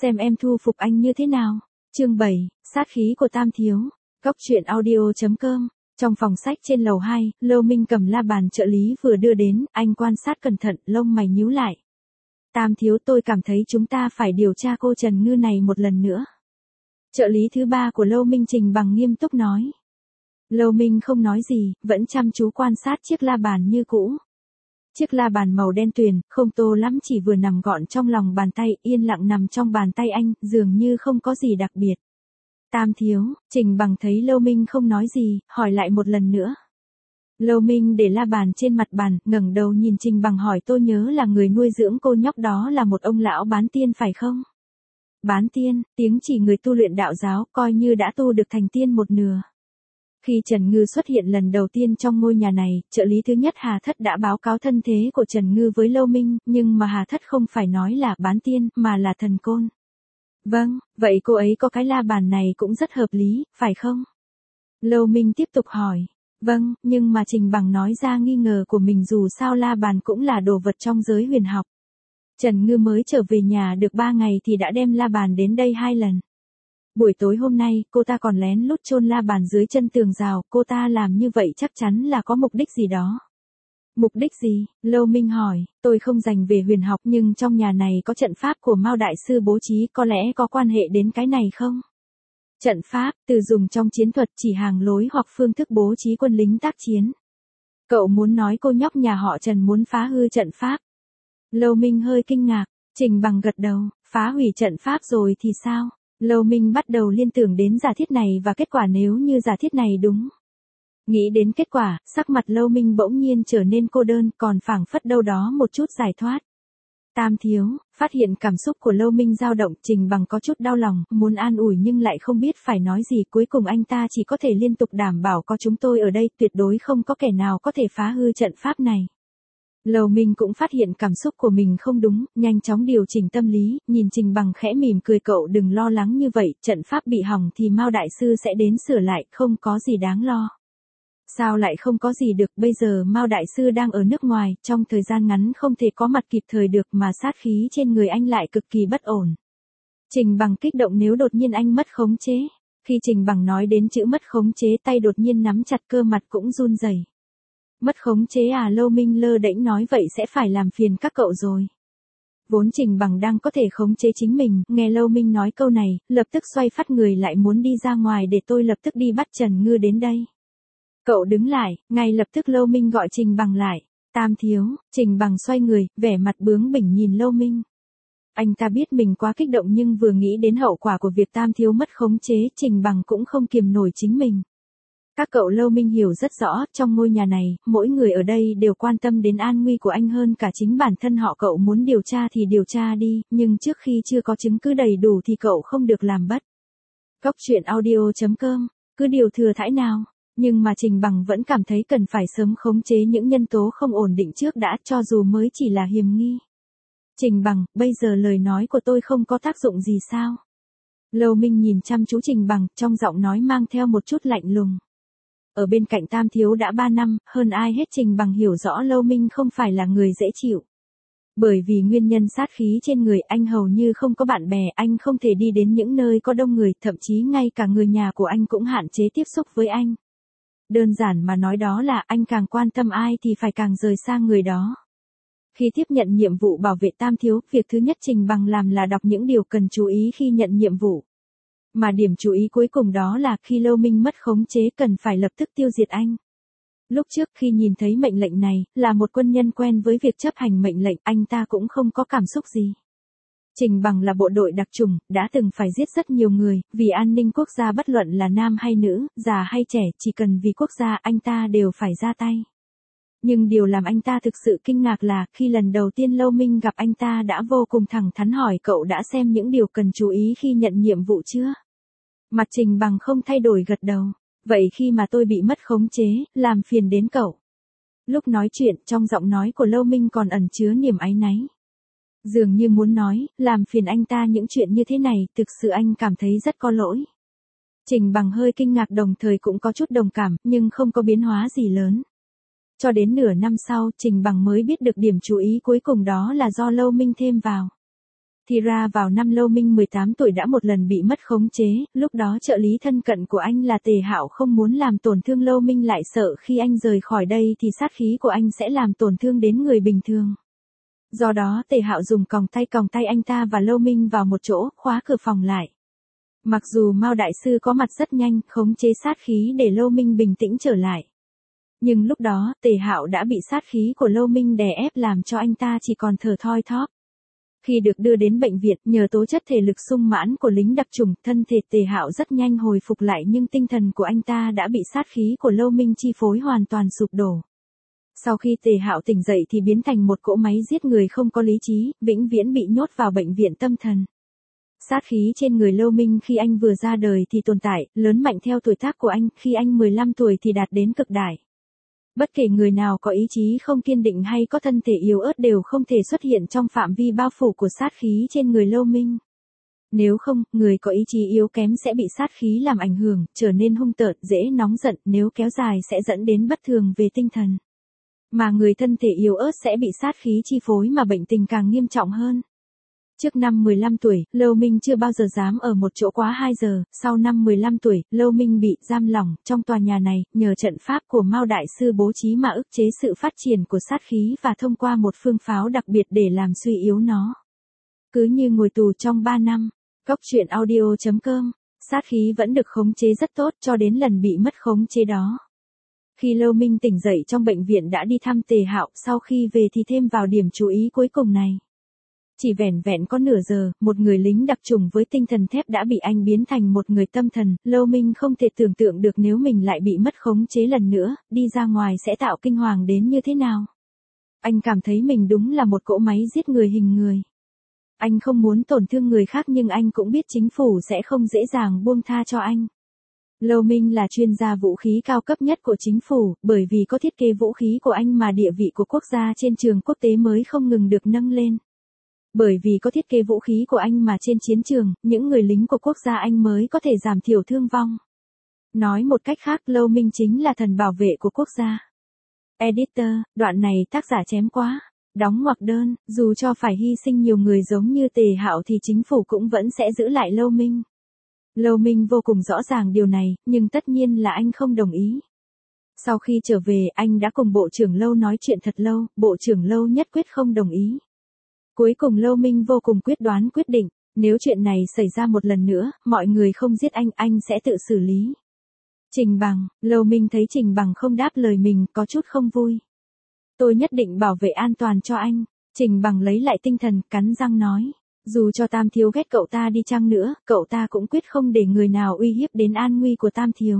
xem em thu phục anh như thế nào. Chương 7, sát khí của Tam Thiếu. Góc truyện audio.com. Trong phòng sách trên lầu 2, Lâu Minh cầm la bàn trợ lý vừa đưa đến, anh quan sát cẩn thận, lông mày nhíu lại. Tam Thiếu, tôi cảm thấy chúng ta phải điều tra cô Trần Ngư này một lần nữa. Trợ lý thứ ba của Lâu Minh Trình Bằng nghiêm túc nói. Lâu Minh không nói gì, vẫn chăm chú quan sát chiếc la bàn như cũ. Chiếc la bàn màu đen tuyền, không tô lắm, chỉ vừa nằm gọn trong lòng bàn tay, yên lặng nằm trong bàn tay anh, dường như không có gì đặc biệt. Tam Thiếu, Trình Bằng thấy Lâu Minh không nói gì, hỏi lại một lần nữa. Lâu Minh để la bàn trên mặt bàn, ngẩng đầu nhìn Trình Bằng hỏi, tôi nhớ là người nuôi dưỡng cô nhóc đó là một ông lão bán tiên phải không? Bán tiên, tiếng chỉ người tu luyện đạo giáo, coi như đã tu được thành tiên một nửa. Khi Trần Ngư xuất hiện lần đầu tiên trong ngôi nhà này, trợ lý thứ nhất Hà Thất đã báo cáo thân thế của Trần Ngư với Lâu Minh, nhưng mà Hà Thất không phải nói là bán tiên, mà là thần côn. Vâng, vậy cô ấy có cái la bàn này cũng rất hợp lý, phải không? Lâu Minh tiếp tục hỏi. Vâng, nhưng mà Trình Bằng nói ra nghi ngờ của mình, dù sao la bàn cũng là đồ vật trong giới huyền học. Trần Ngư mới trở về nhà được 3 ngày thì đã đem la bàn đến đây 2 lần. Buổi tối hôm nay, cô ta còn lén lút chôn la bàn dưới chân tường rào, cô ta làm như vậy chắc chắn là có mục đích gì đó. Mục đích gì? Lâu Minh hỏi, tôi không dành về huyền học nhưng trong nhà này có trận pháp của Mao Đại Sư bố trí, có lẽ có quan hệ đến cái này không? Trận pháp, từ dùng trong chiến thuật, chỉ hàng lối hoặc phương thức bố trí quân lính tác chiến. Cậu muốn nói cô nhóc nhà họ Trần muốn phá hư trận pháp? Lâu Minh hơi kinh ngạc. Trình Bằng gật đầu, phá hủy trận pháp rồi thì sao? Lâu Minh bắt đầu liên tưởng đến giả thiết này và kết quả nếu như giả thiết này đúng. Nghĩ đến kết quả, sắc mặt Lâu Minh bỗng nhiên trở nên cô đơn, còn phảng phất đâu đó một chút giải thoát. Tam Thiếu, phát hiện cảm xúc của Lâu Minh dao động, Trình Bằng có chút đau lòng, muốn an ủi nhưng lại không biết phải nói gì, cuối cùng anh ta chỉ có thể liên tục đảm bảo có chúng tôi ở đây, tuyệt đối không có kẻ nào có thể phá hư trận pháp này. Lâu Minh cũng phát hiện cảm xúc của mình không đúng, nhanh chóng điều chỉnh tâm lý, nhìn Trình Bằng khẽ mỉm cười, cậu đừng lo lắng như vậy, trận pháp bị hỏng thì Mao Đại Sư sẽ đến sửa lại, không có gì đáng lo. Sao lại không có gì được, bây giờ Mao Đại Sư đang ở nước ngoài, trong thời gian ngắn không thể có mặt kịp thời được mà sát khí trên người anh lại cực kỳ bất ổn. Trình Bằng kích động, nếu đột nhiên anh mất khống chế. Khi Trình Bằng nói đến chữ mất khống chế, tay đột nhiên nắm chặt, cơ mặt cũng run rẩy. Mất khống chế à? Lâu Minh lơ đễnh nói, vậy sẽ phải làm phiền các cậu rồi. Vốn Trình Bằng đang có thể khống chế chính mình, nghe Lâu Minh nói câu này, lập tức xoay phát người lại muốn đi ra ngoài, để tôi lập tức đi bắt Trần Ngư đến đây. Cậu đứng lại, ngay lập tức Lâu Minh gọi Trình Bằng lại. Tam Thiếu, Trình Bằng xoay người, vẻ mặt bướng bỉnh nhìn Lâu Minh. Anh ta biết mình quá kích động nhưng vừa nghĩ đến hậu quả của việc Tam Thiếu mất khống chế, Trình Bằng cũng không kiềm nổi chính mình. Các cậu, Lâu Minh hiểu rất rõ, trong ngôi nhà này, mỗi người ở đây đều quan tâm đến an nguy của anh hơn cả chính bản thân họ. Cậu muốn điều tra thì điều tra đi, nhưng trước khi chưa có chứng cứ đầy đủ thì cậu không được làm bất. Góc truyện audio.com, cứ điều thừa thãi nào. Nhưng mà Trình Bằng vẫn cảm thấy cần phải sớm khống chế những nhân tố không ổn định trước đã, cho dù mới chỉ là hiềm nghi. Trình Bằng, bây giờ lời nói của tôi không có tác dụng gì sao? Lâu Minh nhìn chăm chú Trình Bằng, trong giọng nói mang theo một chút lạnh lùng. Ở bên cạnh Tam Thiếu đã 3 năm, hơn ai hết Trình Bằng hiểu rõ Lâu Minh không phải là người dễ chịu. Bởi vì nguyên nhân sát khí trên người, anh hầu như không có bạn bè, anh không thể đi đến những nơi có đông người, thậm chí ngay cả người nhà của anh cũng hạn chế tiếp xúc với anh. Đơn giản mà nói đó là anh càng quan tâm ai thì phải càng rời xa người đó. Khi tiếp nhận nhiệm vụ bảo vệ Tam Thiếu, việc thứ nhất Trình Bằng làm là đọc những điều cần chú ý khi nhận nhiệm vụ. Mà điểm chú ý cuối cùng đó là khi Lâu Minh mất khống chế cần phải lập tức tiêu diệt anh. Lúc trước khi nhìn thấy mệnh lệnh này, là một quân nhân quen với việc chấp hành mệnh lệnh, anh ta cũng không có cảm xúc gì. Trình Bằng là bộ đội đặc chủng, đã từng phải giết rất nhiều người, vì an ninh quốc gia bất luận là nam hay nữ, già hay trẻ, chỉ cần vì quốc gia anh ta đều phải ra tay. Nhưng điều làm anh ta thực sự kinh ngạc là, khi lần đầu tiên Lâu Minh gặp anh ta đã vô cùng thẳng thắn hỏi, cậu đã xem những điều cần chú ý khi nhận nhiệm vụ chưa? Mặt Trình Bằng không thay đổi, gật đầu. Vậy khi mà tôi bị mất khống chế, làm phiền đến cậu. Lúc nói chuyện, trong giọng nói của Lâu Minh còn ẩn chứa niềm áy náy. Dường như muốn nói, làm phiền anh ta những chuyện như thế này, thực sự anh cảm thấy rất có lỗi. Trình Bằng hơi kinh ngạc đồng thời cũng có chút đồng cảm, nhưng không có biến hóa gì lớn. Cho đến nửa năm sau, Trình Bằng mới biết được điểm chú ý cuối cùng đó là do Lâu Minh thêm vào. Thì ra vào năm Lâu Minh 18 tuổi đã một lần bị mất khống chế, lúc đó trợ lý thân cận của anh là Tề Hạo không muốn làm tổn thương Lâu Minh, lại sợ khi anh rời khỏi đây thì sát khí của anh sẽ làm tổn thương đến người bình thường. Do đó Tề Hạo dùng còng tay anh ta và Lâu Minh vào một chỗ, khóa cửa phòng lại. Mặc dù Mao đại sư có mặt rất nhanh, khống chế sát khí để Lâu Minh bình tĩnh trở lại. Nhưng lúc đó, Tề Hạo đã bị sát khí của Lâu Minh đè ép làm cho anh ta chỉ còn thở thoi thóp. Khi được đưa đến bệnh viện, nhờ tố chất thể lực sung mãn của lính đặc chủng, thân thể Tề Hạo rất nhanh hồi phục lại, nhưng tinh thần của anh ta đã bị sát khí của Lâu Minh chi phối hoàn toàn sụp đổ. Sau khi Tề Hạo tỉnh dậy thì biến thành một cỗ máy giết người không có lý trí, vĩnh viễn bị nhốt vào bệnh viện tâm thần. Sát khí trên người Lâu Minh khi anh vừa ra đời thì tồn tại, lớn mạnh theo tuổi tác của anh, khi anh 15 tuổi thì đạt đến cực đại. Bất kể người nào có ý chí không kiên định hay có thân thể yếu ớt đều không thể xuất hiện trong phạm vi bao phủ của sát khí trên người Lâu Minh. Nếu không, người có ý chí yếu kém sẽ bị sát khí làm ảnh hưởng, trở nên hung tợn, dễ nóng giận, nếu kéo dài sẽ dẫn đến bất thường về tinh thần. Mà người thân thể yếu ớt sẽ bị sát khí chi phối mà bệnh tình càng nghiêm trọng hơn. Trước năm 15 tuổi, Lâu Minh chưa bao giờ dám ở một chỗ quá 2 giờ, sau năm 15 tuổi, Lâu Minh bị giam lỏng trong tòa nhà này, nhờ trận pháp của Mao đại sư bố trí mà ức chế sự phát triển của sát khí và thông qua một phương pháo đặc biệt để làm suy yếu nó. Cứ như ngồi tù trong 3 năm, Góc truyện audio.com, sát khí vẫn được khống chế rất tốt cho đến lần bị mất khống chế đó. Khi Lâu Minh tỉnh dậy trong bệnh viện đã đi thăm Tề Hạo, sau khi về thì thêm vào điểm chú ý cuối cùng này. Chỉ vẻn vẹn có nửa giờ, một người lính đặc chủng với tinh thần thép đã bị anh biến thành một người tâm thần. Lâu Minh không thể tưởng tượng được nếu mình lại bị mất khống chế lần nữa, đi ra ngoài sẽ tạo kinh hoàng đến như thế nào. Anh cảm thấy mình đúng là một cỗ máy giết người hình người. Anh không muốn tổn thương người khác nhưng anh cũng biết chính phủ sẽ không dễ dàng buông tha cho anh. Lâu Minh là chuyên gia vũ khí cao cấp nhất của chính phủ, bởi vì có thiết kế vũ khí của anh mà địa vị của quốc gia trên trường quốc tế mới không ngừng được nâng lên. Bởi vì có thiết kế vũ khí của anh mà trên chiến trường, những người lính của quốc gia anh mới có thể giảm thiểu thương vong. Nói một cách khác, Lâu Minh chính là thần bảo vệ của quốc gia. Editor, đoạn này tác giả chém quá. Đóng ngoặc đơn, dù cho phải hy sinh nhiều người giống như Tề Hạo thì chính phủ cũng vẫn sẽ giữ lại Lâu Minh. Lâu Minh vô cùng rõ ràng điều này, nhưng tất nhiên là anh không đồng ý. Sau khi trở về, anh đã cùng Bộ trưởng Lâu nói chuyện thật lâu, Bộ trưởng Lâu nhất quyết không đồng ý. Cuối cùng Lâu Minh vô cùng quyết đoán quyết định, nếu chuyện này xảy ra một lần nữa, mọi người không giết anh sẽ tự xử lý. Trình Bằng, Lâu Minh thấy Trình Bằng không đáp lời mình, có chút không vui. Tôi nhất định bảo vệ an toàn cho anh. Trình Bằng lấy lại tinh thần, cắn răng nói. Dù cho Tam Thiếu ghét cậu ta đi chăng nữa, cậu ta cũng quyết không để người nào uy hiếp đến an nguy của Tam Thiếu.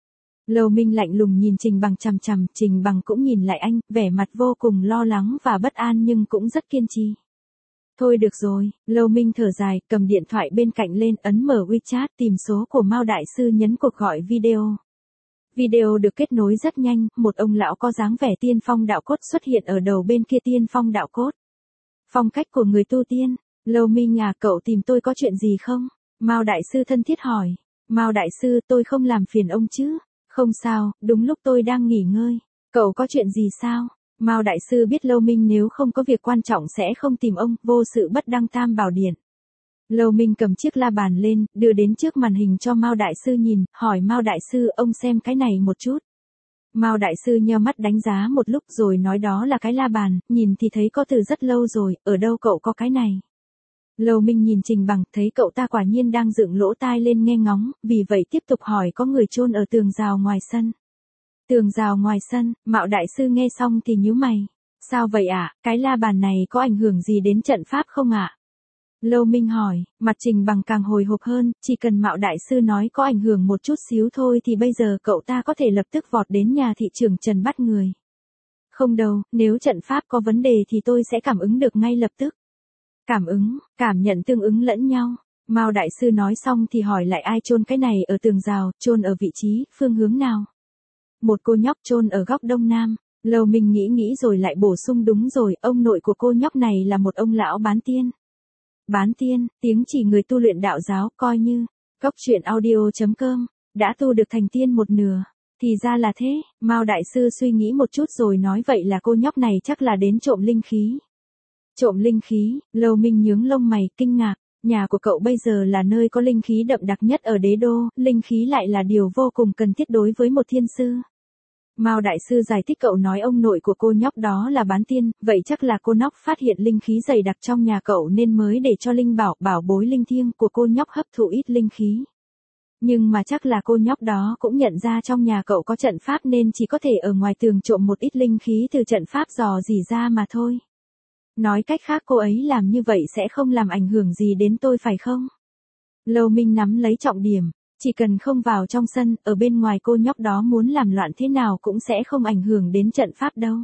Lâu Minh lạnh lùng nhìn Trình Bằng chằm chằm, Trình Bằng cũng nhìn lại anh, vẻ mặt vô cùng lo lắng và bất an nhưng cũng rất kiên trì. Thôi được rồi, Lâu Minh thở dài, cầm điện thoại bên cạnh lên, ấn mở WeChat, tìm số của Mao đại sư, nhấn cuộc gọi video. Video được kết nối rất nhanh, một ông lão có dáng vẻ tiên phong đạo cốt xuất hiện ở đầu bên kia. Tiên phong đạo cốt. Phong cách của người tu tiên. Lâu Minh à, cậu tìm tôi có chuyện gì không? Mao đại sư thân thiết hỏi. Mao đại sư, tôi không làm phiền ông chứ? Không sao, đúng lúc tôi đang nghỉ ngơi. Cậu có chuyện gì sao? Mao đại sư biết Lâu Minh nếu không có việc quan trọng sẽ không tìm ông, vô sự bất đăng tam bảo điện. Lâu Minh cầm chiếc la bàn lên, đưa đến trước màn hình cho Mao đại sư nhìn, hỏi Mao đại sư, ông xem cái này một chút. Mao đại sư nheo mắt đánh giá một lúc rồi nói đó là cái la bàn, nhìn thì thấy có từ rất lâu rồi, ở đâu cậu có cái này? Lâu Minh nhìn Trình Bằng, thấy cậu ta quả nhiên đang dựng lỗ tai lên nghe ngóng, vì vậy tiếp tục hỏi có người chôn ở tường rào ngoài sân. Tường rào ngoài sân, Mao đại sư nghe xong thì nhíu mày. Sao vậy ạ, cái la bàn này có ảnh hưởng gì đến trận pháp không ạ? Lâu Minh hỏi, mặt Trình Bằng càng hồi hộp hơn, chỉ cần Mao đại sư nói có ảnh hưởng một chút xíu thôi thì bây giờ cậu ta có thể lập tức vọt đến nhà thị trưởng Trần bắt người. Không đâu, nếu trận pháp có vấn đề thì tôi sẽ cảm ứng được ngay lập tức. Cảm ứng, cảm nhận tương ứng lẫn nhau. Mao đại sư nói xong thì hỏi lại ai chôn cái này ở tường rào, chôn ở vị trí, phương hướng nào? Một cô nhóc chôn ở góc đông nam. Lâu Minh nghĩ rồi lại bổ sung đúng rồi, ông nội của cô nhóc này là một ông lão bán tiên. Bán tiên, tiếng chỉ người tu luyện đạo giáo, coi như. Góc truyện audio.com, đã tu được thành tiên một nửa. Thì ra là thế, Mao đại sư suy nghĩ một chút rồi nói vậy là cô nhóc này chắc là đến trộm linh khí. Trộm linh khí, Lâu Minh nhướng lông mày, kinh ngạc. Nhà của cậu bây giờ là nơi có linh khí đậm đặc nhất ở đế đô, linh khí lại là điều vô cùng cần thiết đối với một thiên sư. Mao đại sư giải thích cậu nói ông nội của cô nhóc đó là bán tiên, vậy chắc là cô nhóc phát hiện linh khí dày đặc trong nhà cậu nên mới để cho linh bảo bối linh thiêng của cô nhóc hấp thụ ít linh khí. Nhưng mà chắc là cô nhóc đó cũng nhận ra trong nhà cậu có trận pháp nên chỉ có thể ở ngoài tường trộm một ít linh khí từ trận pháp dò dỉ ra mà thôi. Nói cách khác cô ấy làm như vậy sẽ không làm ảnh hưởng gì đến tôi phải không? Lâu Minh nắm lấy trọng điểm, chỉ cần không vào trong sân, ở bên ngoài cô nhóc đó muốn làm loạn thế nào cũng sẽ không ảnh hưởng đến trận pháp đâu.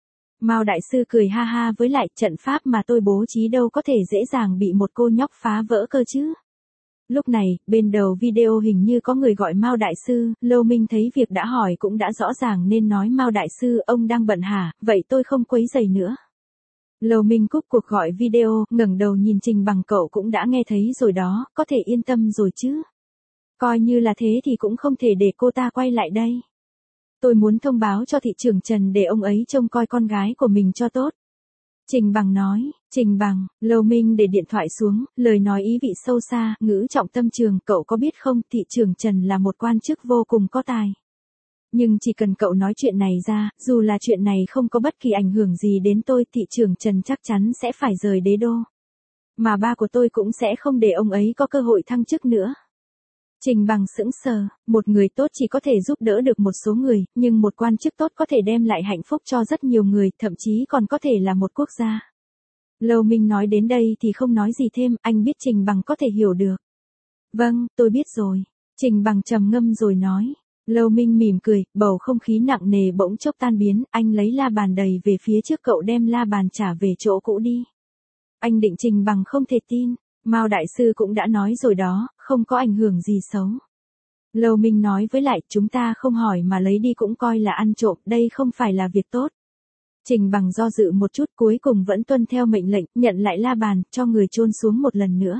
Mao đại sư cười ha ha, với lại trận pháp mà tôi bố trí đâu có thể dễ dàng bị một cô nhóc phá vỡ cơ chứ. Lúc này, bên đầu video hình như có người gọi Mao đại sư, Lâu Minh thấy việc đã hỏi cũng đã rõ ràng nên nói Mao đại sư ông đang bận hả, vậy tôi không quấy rầy nữa. Lâu Minh cúp cuộc gọi video, ngẩng đầu nhìn Trình Bằng, cậu cũng đã nghe thấy rồi đó, có thể yên tâm rồi chứ. Coi như là thế thì cũng không thể để cô ta quay lại đây. Tôi muốn thông báo cho thị trưởng Trần để ông ấy trông coi con gái của mình cho tốt. Trình Bằng nói. Trình Bằng, Lâu Minh để điện thoại xuống, lời nói ý vị sâu xa, ngữ trọng tâm trường, cậu có biết không, thị trưởng Trần là một quan chức vô cùng có tài. Nhưng chỉ cần cậu nói chuyện này ra, dù là chuyện này không có bất kỳ ảnh hưởng gì đến tôi, thị trưởng Trần chắc chắn sẽ phải rời đế đô. Mà ba của tôi cũng sẽ không để ông ấy có cơ hội thăng chức nữa. Trình Bằng sững sờ, một người tốt chỉ có thể giúp đỡ được một số người, nhưng một quan chức tốt có thể đem lại hạnh phúc cho rất nhiều người, thậm chí còn có thể là một quốc gia. Lâu Minh nói đến đây thì không nói gì thêm, anh biết Trình Bằng có thể hiểu được. Vâng, tôi biết rồi. Trình Bằng trầm ngâm rồi nói. Lâu Minh mỉm cười, bầu không khí nặng nề bỗng chốc tan biến, anh lấy la bàn đầy về phía trước, cậu đem la bàn trả về chỗ cũ đi. Anh định. Trình Bằng không thể tin. Mao đại sư cũng đã nói rồi đó, không có ảnh hưởng gì xấu. Lâu Minh nói, với lại chúng ta không hỏi mà lấy đi cũng coi là ăn trộm, đây không phải là việc tốt. Trình Bằng do dự một chút, cuối cùng vẫn tuân theo mệnh lệnh, nhận lại la bàn, cho người chôn xuống một lần nữa.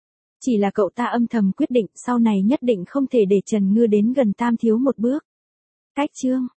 Chỉ là cậu ta âm thầm quyết định, sau này nhất định không thể để Trần Ngư đến gần Tam Thiếu một bước. Cách chương